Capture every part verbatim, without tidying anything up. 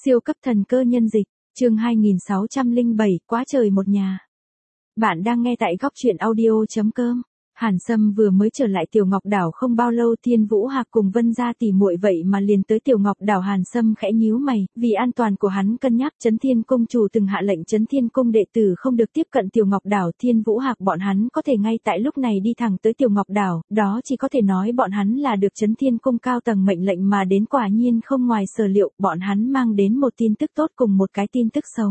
Siêu cấp thần cơ nhân dịch, chương hai nghìn sáu trăm lẻ bảy, quá trời một nhà. Bạn đang nghe tại góc truyện audio chấm com. Hàn Sâm vừa mới trở lại Tiểu Ngọc Đảo không bao lâu, Thiên Vũ Hạc cùng Vân gia tỉ muội vậy mà liền tới Tiểu Ngọc Đảo. Hàn Sâm khẽ nhíu mày, vì an toàn của hắn cân nhắc, Chấn Thiên Cung chủ từng hạ lệnh Chấn Thiên Cung đệ tử không được tiếp cận Tiểu Ngọc Đảo. Thiên Vũ Hạc bọn hắn có thể ngay tại lúc này đi thẳng tới Tiểu Ngọc Đảo, đó chỉ có thể nói bọn hắn là được Chấn Thiên Cung cao tầng mệnh lệnh mà đến. Quả nhiên không ngoài sở liệu, bọn hắn mang đến một tin tức tốt cùng một cái tin tức xấu.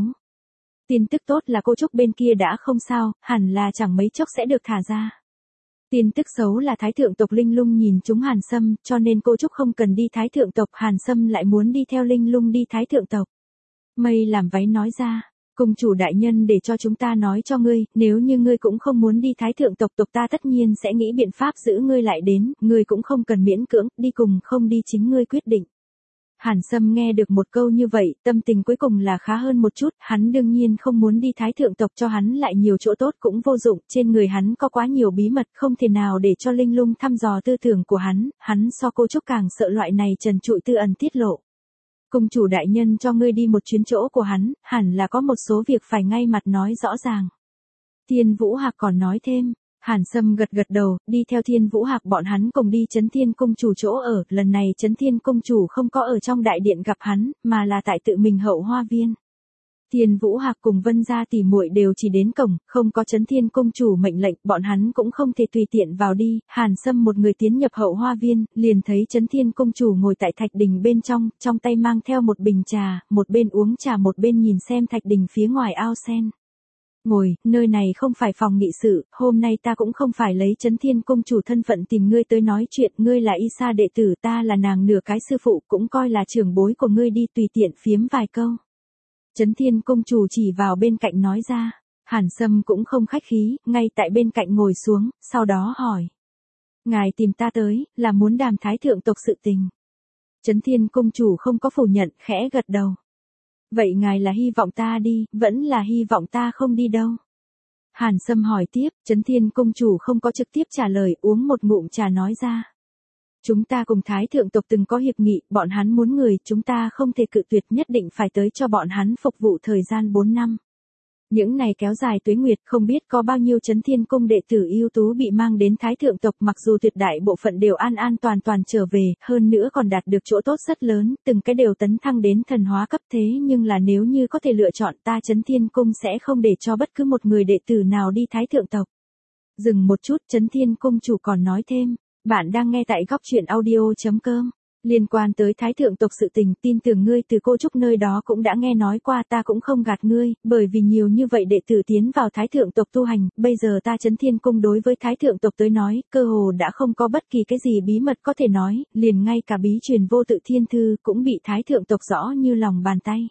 Tin tức tốt là cô Trúc bên kia đã không sao, hẳn là chẳng mấy chốc sẽ được thả ra. Tin tức xấu là Thái thượng tộc Linh Lung nhìn trúng Hàn Sâm, cho nên cô Trúc không cần đi Thái thượng tộc, Hàn Sâm lại muốn đi theo Linh Lung đi Thái thượng tộc. Mây làm váy nói ra, cung chủ đại nhân để cho chúng ta nói cho ngươi, nếu như ngươi cũng không muốn đi Thái thượng tộc, tộc ta tất nhiên sẽ nghĩ biện pháp giữ ngươi lại đến, ngươi cũng không cần miễn cưỡng, đi cùng không đi chính ngươi quyết định. Hàn Sâm nghe được một câu như vậy, tâm tình cuối cùng là khá hơn một chút, hắn đương nhiên không muốn đi Thái thượng tộc, cho hắn lại nhiều chỗ tốt cũng vô dụng, trên người hắn có quá nhiều bí mật, không thể nào để cho Linh Lung thăm dò tư tưởng của hắn, hắn so cô Trúc càng sợ loại này trần trụi tư ẩn tiết lộ. Cung chủ đại nhân cho ngươi đi một chuyến chỗ của hắn, hẳn là có một số việc phải ngay mặt nói rõ ràng. Thiên Vũ Hạc còn nói thêm. Hàn Sâm gật gật đầu, đi theo Thiên Vũ Hạc bọn hắn cùng đi Chấn Thiên Cung chủ chỗ ở, lần này Chấn Thiên Cung chủ không có ở trong đại điện gặp hắn, mà là tại tự mình hậu hoa viên. Thiên Vũ Hạc cùng Vân gia tỉ muội đều chỉ đến cổng, không có Chấn Thiên Cung chủ mệnh lệnh, bọn hắn cũng không thể tùy tiện vào đi. Hàn Sâm một người tiến nhập hậu hoa viên, liền thấy Chấn Thiên Cung chủ ngồi tại thạch đình bên trong, trong tay mang theo một bình trà, một bên uống trà một bên nhìn xem thạch đình phía ngoài ao sen. Ngồi, nơi này không phải phòng nghị sự, hôm nay ta cũng không phải lấy Chấn Thiên Cung chủ thân phận tìm ngươi tới nói chuyện, ngươi là Y Sa đệ tử, ta là nàng nửa cái sư phụ, cũng coi là trưởng bối của ngươi, đi tùy tiện phiếm vài câu. Chấn Thiên Cung chủ chỉ vào bên cạnh nói ra, Hàn Sâm cũng không khách khí, ngay tại bên cạnh ngồi xuống, sau đó hỏi. Ngài tìm ta tới, là muốn đàm Thái thượng tộc sự tình. Chấn Thiên Cung chủ không có phủ nhận, khẽ gật đầu. Vậy ngài là hy vọng ta đi, vẫn là hy vọng ta không đi đâu? Hàn Sâm hỏi tiếp, Chấn Thiên Cung chủ không có trực tiếp trả lời, uống một ngụm trà nói ra. Chúng ta cùng Thái thượng tộc từng có hiệp nghị, bọn hắn muốn người, chúng ta không thể cự tuyệt, nhất định phải tới cho bọn hắn phục vụ thời gian bốn năm. Những này kéo dài tuế nguyệt, không biết có bao nhiêu Chấn Thiên Cung đệ tử ưu tú bị mang đến Thái thượng tộc, mặc dù tuyệt đại bộ phận đều an an toàn toàn trở về, hơn nữa còn đạt được chỗ tốt rất lớn, từng cái đều tấn thăng đến thần hóa cấp, thế nhưng là nếu như có thể lựa chọn, ta Chấn Thiên Cung sẽ không để cho bất cứ một người đệ tử nào đi Thái thượng tộc. Dừng một chút, Chấn Thiên Cung chủ còn nói thêm, bạn đang nghe tại góc truyện audio chấm com. Liên quan tới Thái thượng tộc sự tình, tin tưởng ngươi từ cô Trúc nơi đó cũng đã nghe nói qua, ta cũng không gạt ngươi, bởi vì nhiều như vậy đệ tử tiến vào Thái thượng tộc tu hành, bây giờ ta Chấn Thiên Cung đối với Thái thượng tộc tới nói, cơ hồ đã không có bất kỳ cái gì bí mật có thể nói, liền ngay cả bí truyền vô tự thiên thư cũng bị Thái thượng tộc rõ như lòng bàn tay.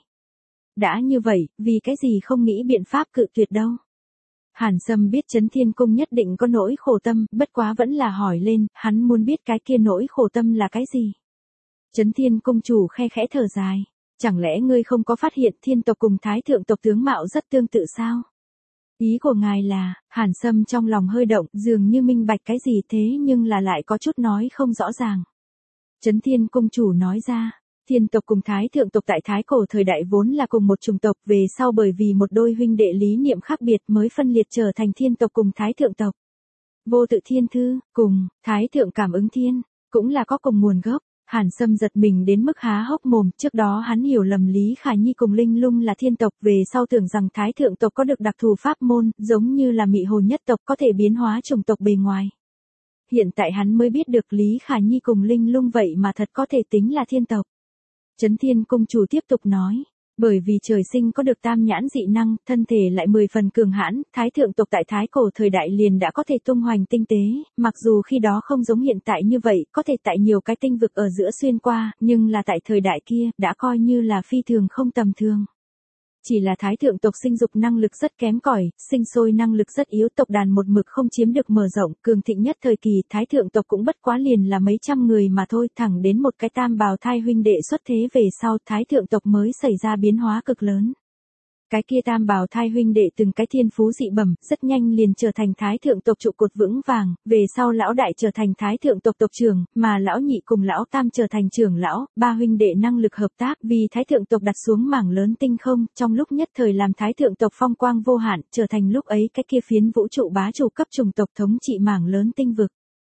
Đã như vậy, vì cái gì không nghĩ biện pháp cự tuyệt đâu? Hàn Sâm biết Chấn Thiên Cung nhất định có nỗi khổ tâm, bất quá vẫn là hỏi lên, hắn muốn biết cái kia nỗi khổ tâm là cái gì. Chấn Thiên Cung chủ khe khẽ thở dài, chẳng lẽ ngươi không có phát hiện thiên tộc cùng Thái thượng tộc tướng mạo rất tương tự sao? Ý của ngài là, Hàn Sâm trong lòng hơi động, dường như minh bạch cái gì, thế nhưng là lại có chút nói không rõ ràng. Chấn Thiên Cung chủ nói ra, thiên tộc cùng Thái thượng tộc tại Thái cổ thời đại vốn là cùng một chủng tộc, về sau bởi vì một đôi huynh đệ lý niệm khác biệt mới phân liệt trở thành thiên tộc cùng Thái thượng tộc. Vô tự thiên thư, cùng, Thái thượng cảm ứng thiên, cũng là có cùng nguồn gốc. Hàn Sâm giật mình đến mức há hốc mồm, trước đó hắn hiểu lầm Lý Khả Nhi cùng Linh Lung là thiên tộc, về sau tưởng rằng Thái thượng tộc có được đặc thù pháp môn, giống như là mị hồn nhất tộc có thể biến hóa chủng tộc bề ngoài. Hiện tại hắn mới biết được Lý Khả Nhi cùng Linh Lung vậy mà thật có thể tính là thiên tộc. Chấn Thiên Cung chủ tiếp tục nói, bởi vì trời sinh có được tam nhãn dị năng, thân thể lại mười phần cường hãn, Thái thượng tộc tại Thái cổ thời đại liền đã có thể tung hoành tinh tế, mặc dù khi đó không giống hiện tại như vậy, có thể tại nhiều cái tinh vực ở giữa xuyên qua, nhưng là tại thời đại kia, đã coi như là phi thường không tầm thường. Chỉ là Thái thượng tộc sinh dục năng lực rất kém cỏi, sinh sôi năng lực rất yếu, tộc đàn một mực không chiếm được mở rộng, cường thịnh nhất thời kỳ Thái thượng tộc cũng bất quá liền là mấy trăm người mà thôi, thẳng đến một cái tam bào thai huynh đệ xuất thế về sau Thái thượng tộc mới xảy ra biến hóa cực lớn. Cái kia tam bào thai huynh đệ từng cái thiên phú dị bẩm, rất nhanh liền trở thành thái thượng tộc trụ cột vững vàng, về sau lão đại trở thành thái thượng tộc tộc trưởng, mà lão nhị cùng lão tam trở thành trưởng lão, ba huynh đệ năng lực hợp tác vì thái thượng tộc đặt xuống mảng lớn tinh không, trong lúc nhất thời làm thái thượng tộc phong quang vô hạn, trở thành lúc ấy cái kia phiến vũ trụ bá chủ cấp chủng tộc thống trị mảng lớn tinh vực.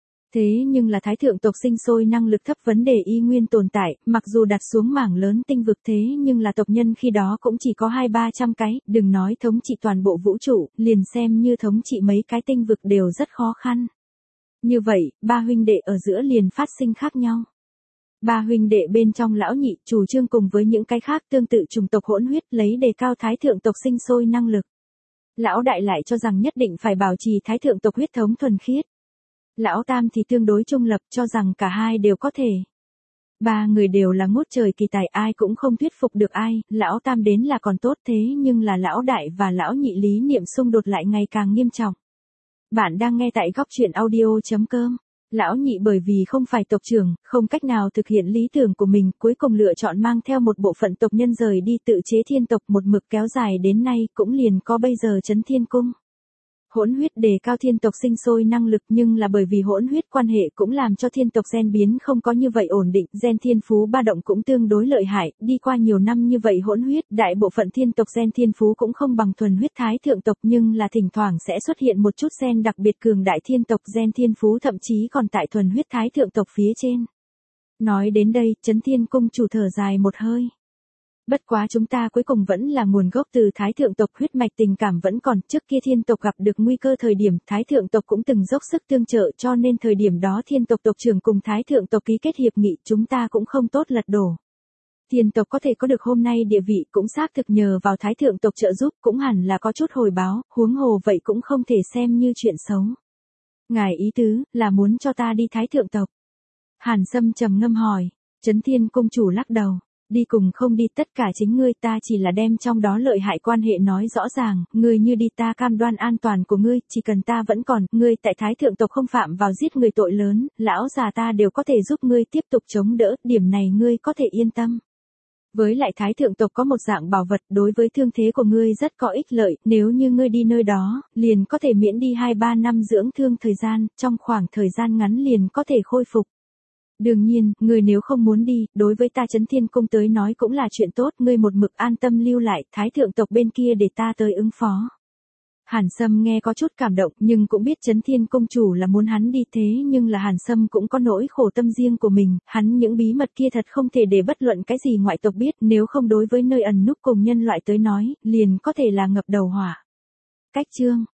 Thế nhưng là thái thượng tộc sinh sôi năng lực thấp vấn đề y nguyên tồn tại, mặc dù đặt xuống mảng lớn tinh vực thế nhưng là tộc nhân khi đó cũng chỉ có hai ba trăm cái, đừng nói thống trị toàn bộ vũ trụ, liền xem như thống trị mấy cái tinh vực đều rất khó khăn. Như vậy, ba huynh đệ ở giữa liền phát sinh khác nhau. Ba huynh đệ bên trong lão nhị chủ trương cùng với những cái khác tương tự chủng tộc hỗn huyết lấy đề cao thái thượng tộc sinh sôi năng lực. Lão đại lại cho rằng nhất định phải bảo trì thái thượng tộc huyết thống thuần khiết. Lão tam thì tương đối trung lập cho rằng cả hai đều có thể. Ba người đều là ngút trời kỳ tài ai cũng không thuyết phục được ai, lão tam đến là còn tốt thế nhưng là lão đại và lão nhị lý niệm xung đột lại ngày càng nghiêm trọng. Bạn đang nghe tại góc truyện audio chấm com. Lão nhị bởi vì không phải tộc trưởng, không cách nào thực hiện lý tưởng của mình, cuối cùng lựa chọn mang theo một bộ phận tộc nhân rời đi tự chế thiên tộc một mực kéo dài đến nay cũng liền có bây giờ Chấn Thiên Cung. Hỗn huyết đề cao thiên tộc sinh sôi năng lực nhưng là bởi vì hỗn huyết quan hệ cũng làm cho thiên tộc gen biến không có như vậy ổn định, gen thiên phú ba động cũng tương đối lợi hại, đi qua nhiều năm như vậy hỗn huyết, đại bộ phận thiên tộc gen thiên phú cũng không bằng thuần huyết thái thượng tộc nhưng là thỉnh thoảng sẽ xuất hiện một chút gen đặc biệt cường đại thiên tộc gen thiên phú thậm chí còn tại thuần huyết thái thượng tộc phía trên. Nói đến đây, Chấn Thiên Cung chủ thở dài một hơi. Bất quá chúng ta cuối cùng vẫn là nguồn gốc từ thái thượng tộc huyết mạch tình cảm vẫn còn, trước kia thiên tộc gặp được nguy cơ thời điểm thái thượng tộc cũng từng dốc sức tương trợ cho nên thời điểm đó thiên tộc tộc trưởng cùng thái thượng tộc ký kết hiệp nghị chúng ta cũng không tốt lật đổ. Thiên tộc có thể có được hôm nay địa vị cũng xác thực nhờ vào thái thượng tộc trợ giúp cũng hẳn là có chút hồi báo, huống hồ vậy cũng không thể xem như chuyện xấu. Ngài ý tứ là muốn cho ta đi thái thượng tộc. Hàn Sâm trầm ngâm hỏi, Chấn Thiên Cung chủ lắc đầu. Đi cùng không đi tất cả chính ngươi ta chỉ là đem trong đó lợi hại quan hệ nói rõ ràng, ngươi như đi ta cam đoan an toàn của ngươi, chỉ cần ta vẫn còn, ngươi tại thái thượng tộc không phạm vào giết người tội lớn, lão già ta đều có thể giúp ngươi tiếp tục chống đỡ, điểm này ngươi có thể yên tâm. Với lại thái thượng tộc có một dạng bảo vật đối với thương thế của ngươi rất có ích lợi, nếu như ngươi đi nơi đó, liền có thể miễn đi hai ba năm dưỡng thương thời gian, trong khoảng thời gian ngắn liền có thể khôi phục. Đương nhiên, ngươi nếu không muốn đi, đối với ta Chấn Thiên Cung tới nói cũng là chuyện tốt, ngươi một mực an tâm lưu lại, thái thượng tộc bên kia để ta tới ứng phó. Hàn Sâm nghe có chút cảm động, nhưng cũng biết Chấn Thiên Cung chủ là muốn hắn đi thế nhưng là Hàn Sâm cũng có nỗi khổ tâm riêng của mình, hắn những bí mật kia thật không thể để bất luận cái gì ngoại tộc biết, nếu không đối với nơi ẩn núp cùng nhân loại tới nói, liền có thể là ngập đầu hỏa. Cách chương